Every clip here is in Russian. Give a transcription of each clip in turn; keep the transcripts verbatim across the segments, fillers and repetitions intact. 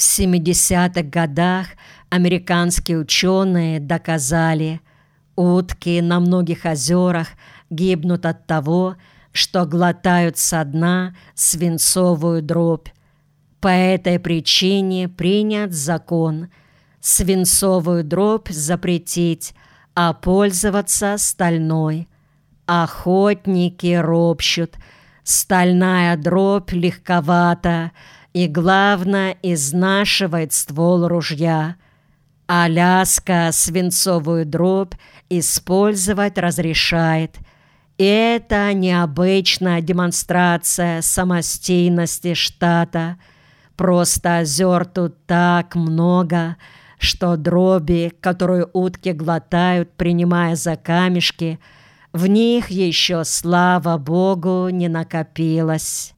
В семидесятых годах американские ученые доказали, утки на многих озерах гибнут от того, что глотают со дна свинцовую дробь. По этой причине принят закон свинцовую дробь запретить, а пользоваться стальной. Охотники ропщут, стальная дробь легковата и, главное, изнашивает ствол ружья. Аляска свинцовую дробь использовать разрешает. И это необычная демонстрация самостийности штата. Просто озер тут так много, что дроби, которую утки глотают, принимая за камешки, в них еще, слава Богу, не накопилось.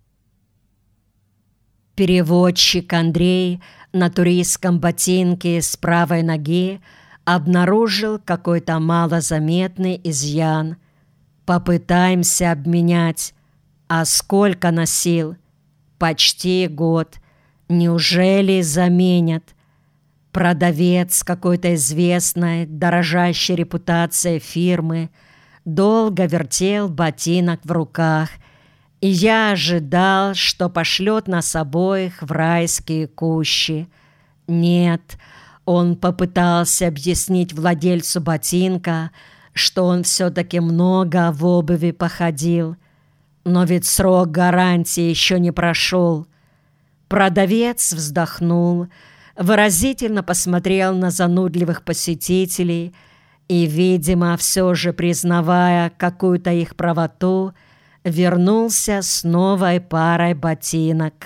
Переводчик Андрей на туристском ботинке с правой ноги обнаружил какой-то малозаметный изъян. Попытаемся обменять. А сколько носил? Почти год. Неужели заменят? Продавец какой-то известной, дорожащей репутацией фирмы долго вертел ботинок в руках, и я ожидал, что пошлет нас обоих в райские кущи. Нет, он попытался объяснить владельцу ботинка, что он все-таки много в обуви походил. Но ведь срок гарантии еще не прошел. Продавец вздохнул, выразительно посмотрел на занудливых посетителей и, видимо, все же признавая какую-то их правоту, вернулся с новой парой ботинок.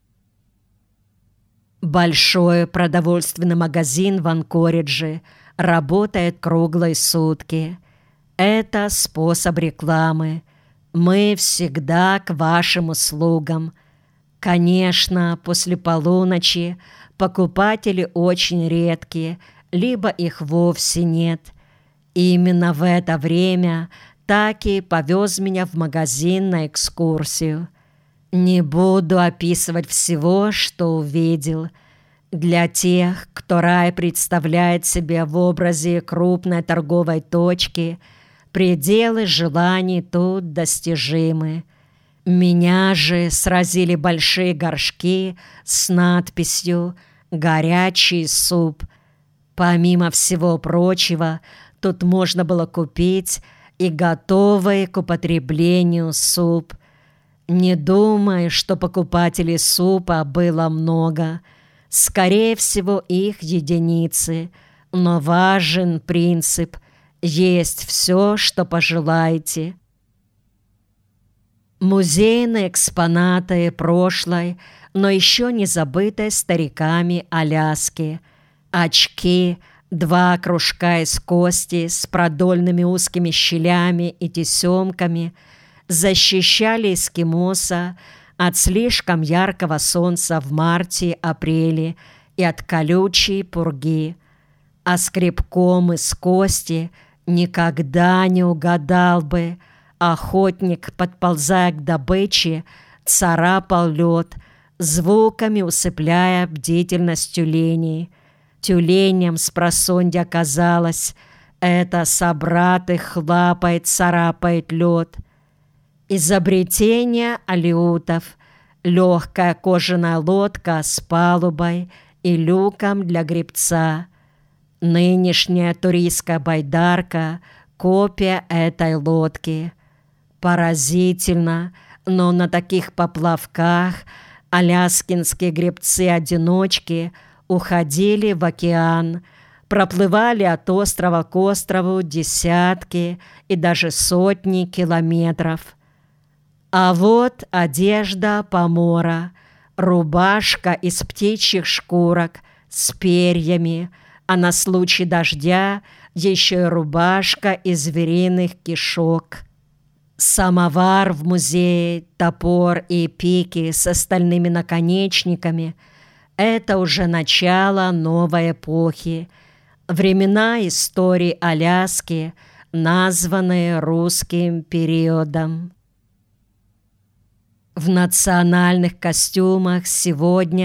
Большой продовольственный магазин в Анкоридже работает круглые сутки. Это способ рекламы. Мы всегда к вашим услугам. Конечно, после полуночи покупатели очень редкие, либо их вовсе нет. Именно в это время Таки повез меня в магазин на экскурсию. Не буду описывать всего, что увидел. Для тех, кто рай представляет себе в образе крупной торговой точки, пределы желаний тут достижимы. Меня же сразили большие горшки с надписью «Горячий суп». Помимо всего прочего, тут можно было купить и готовый к употреблению суп. Не думаю, что покупателей супа было много. Скорее всего, их единицы. Но важен принцип «есть все, что пожелаете». Музейные экспонаты прошлой, но еще не забытой стариками Аляски. Очки, два кружка из кости с продольными узкими щелями и тесемками защищали эскимоса от слишком яркого солнца в марте-апреле и от колючей пурги. А скребком из кости никогда не угадал бы. Охотник, подползая к добыче, царапал лед, звуками усыпляя бдительность тюленей. Тюленям спросонья казалось, это собрат их лапает, царапает лед. Изобретение алеутов, легкая кожаная лодка с палубой и люком для гребца. Нынешняя туристская байдарка — копия этой лодки. Поразительно, но на таких поплавках аляскинские гребцы-одиночки уходили в океан, проплывали от острова к острову десятки и даже сотни километров. А вот одежда помора, рубашка из птичьих шкурок с перьями, а на случай дождя еще и рубашка из звериных кишок. Самовар в музее, топор и пики с остальными наконечниками — это уже начало новой эпохи, времена истории Аляски, названные русским периодом. В национальных костюмах сегодня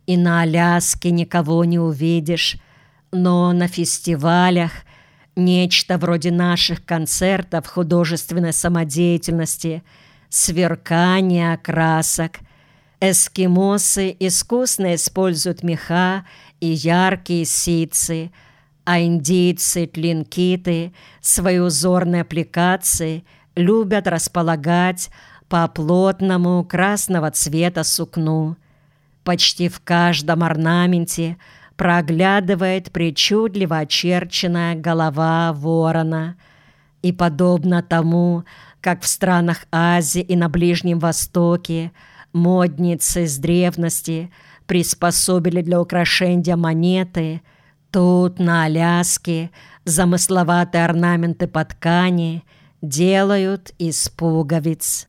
и на Аляске никого не увидишь, но на фестивалях нечто вроде наших концертов художественной самодеятельности, сверкание красок. Эскимосы искусно используют меха и яркие ситцы, а индийцы-тлинкиты свои узорные аппликации любят располагать по плотному красного цвета сукну. Почти в каждом орнаменте проглядывает причудливо очерченная голова ворона. И подобно тому, как в странах Азии и на Ближнем Востоке модницы с древности приспособили для украшения монеты, тут, на Аляске, замысловатые орнаменты по ткани делают из пуговиц.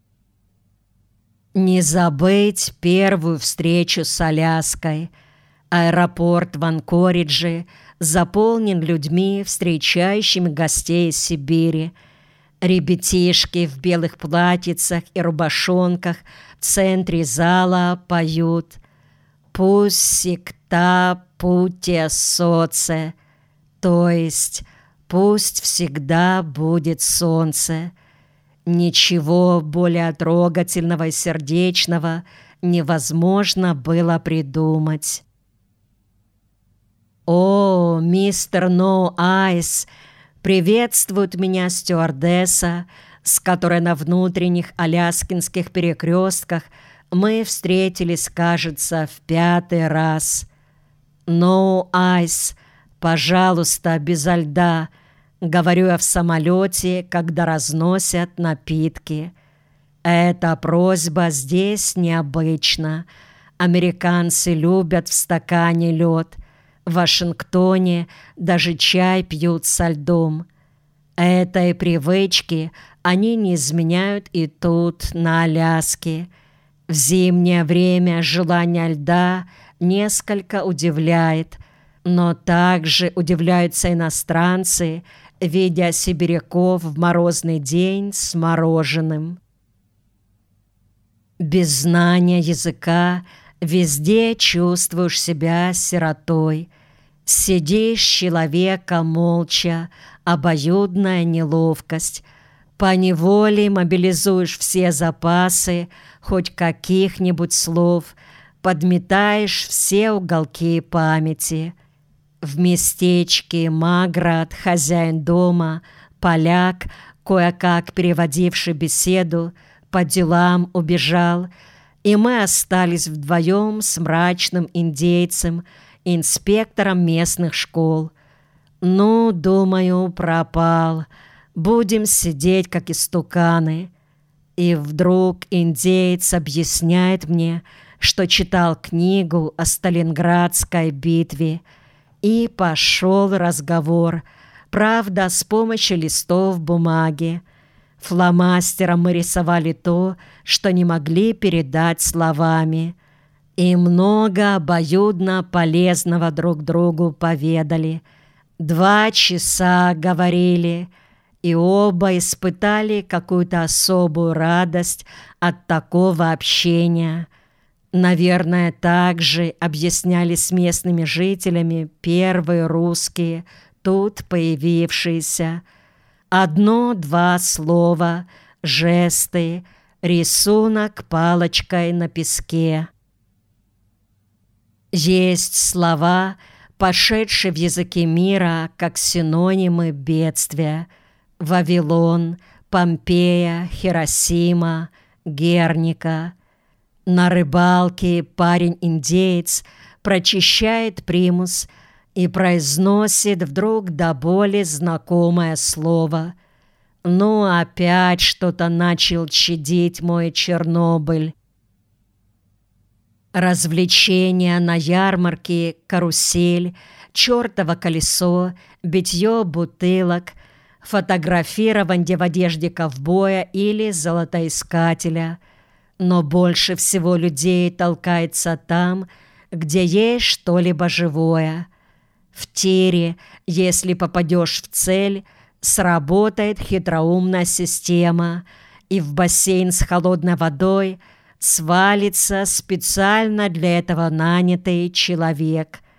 Не забыть первую встречу с Аляской. Аэропорт в Анкоридже заполнен людьми, встречающими гостей из Сибири. Ребятишки в белых платьицах и рубашонках в центре зала поют «Пуссикта путя соце», то есть «Пусть всегда будет солнце». Ничего более трогательного и сердечного невозможно было придумать. «О, мистер No Eyes!» приветствует меня стюардесса, с которой на внутренних аляскинских перекрестках мы встретились, кажется, в пятый раз. «No Eyes, пожалуйста, безо льда», говорю я в самолете, когда разносят напитки. Эта просьба здесь необычна. Американцы любят в стакане лед. В Вашингтоне даже чай пьют со льдом. Этой привычки они не изменяют и тут, на Аляске. В зимнее время желание льда несколько удивляет, но также удивляются иностранцы, видя сибиряков в морозный день с мороженым. Без знания языка везде чувствуешь себя сиротой. Сидишь человека молча, обоюдная неловкость. Поневоле мобилизуешь все запасы хоть каких-нибудь слов, подметаешь все уголки памяти. В местечке Маград хозяин дома, поляк, кое-как переводивший беседу, по делам убежал, и мы остались вдвоем с мрачным индейцем, инспектором местных школ. Ну, думаю, пропал. Будем сидеть, как истуканы. И вдруг индеец объясняет мне, что читал книгу о Сталинградской битве, и пошел разговор, правда, с помощью листов бумаги. Фломастером мы рисовали то, что не могли передать словами, и много обоюдно полезного друг другу поведали. Два часа говорили, и оба испытали какую-то особую радость от такого общения. Наверное, также объясняли с местными жителями первые русские, тут появившиеся. Одно-два слова, жесты, рисунок палочкой на песке. Есть слова, пошедшие в языке мира, как синонимы бедствия. Вавилон, Помпея, Хиросима, Герника. На рыбалке парень-индеец прочищает примус и произносит вдруг до боли знакомое слово. Ну, опять что-то начал чадить мой Чернобыль. Развлечения на ярмарке, карусель, чертово колесо, битье бутылок, фотографирование в одежде ковбоя или золотоискателя. Но больше всего людей толкается там, где есть что-либо живое. В тире, если попадешь в цель, сработает хитроумная система, и в бассейн с холодной водой свалится специально для этого нанятый человек.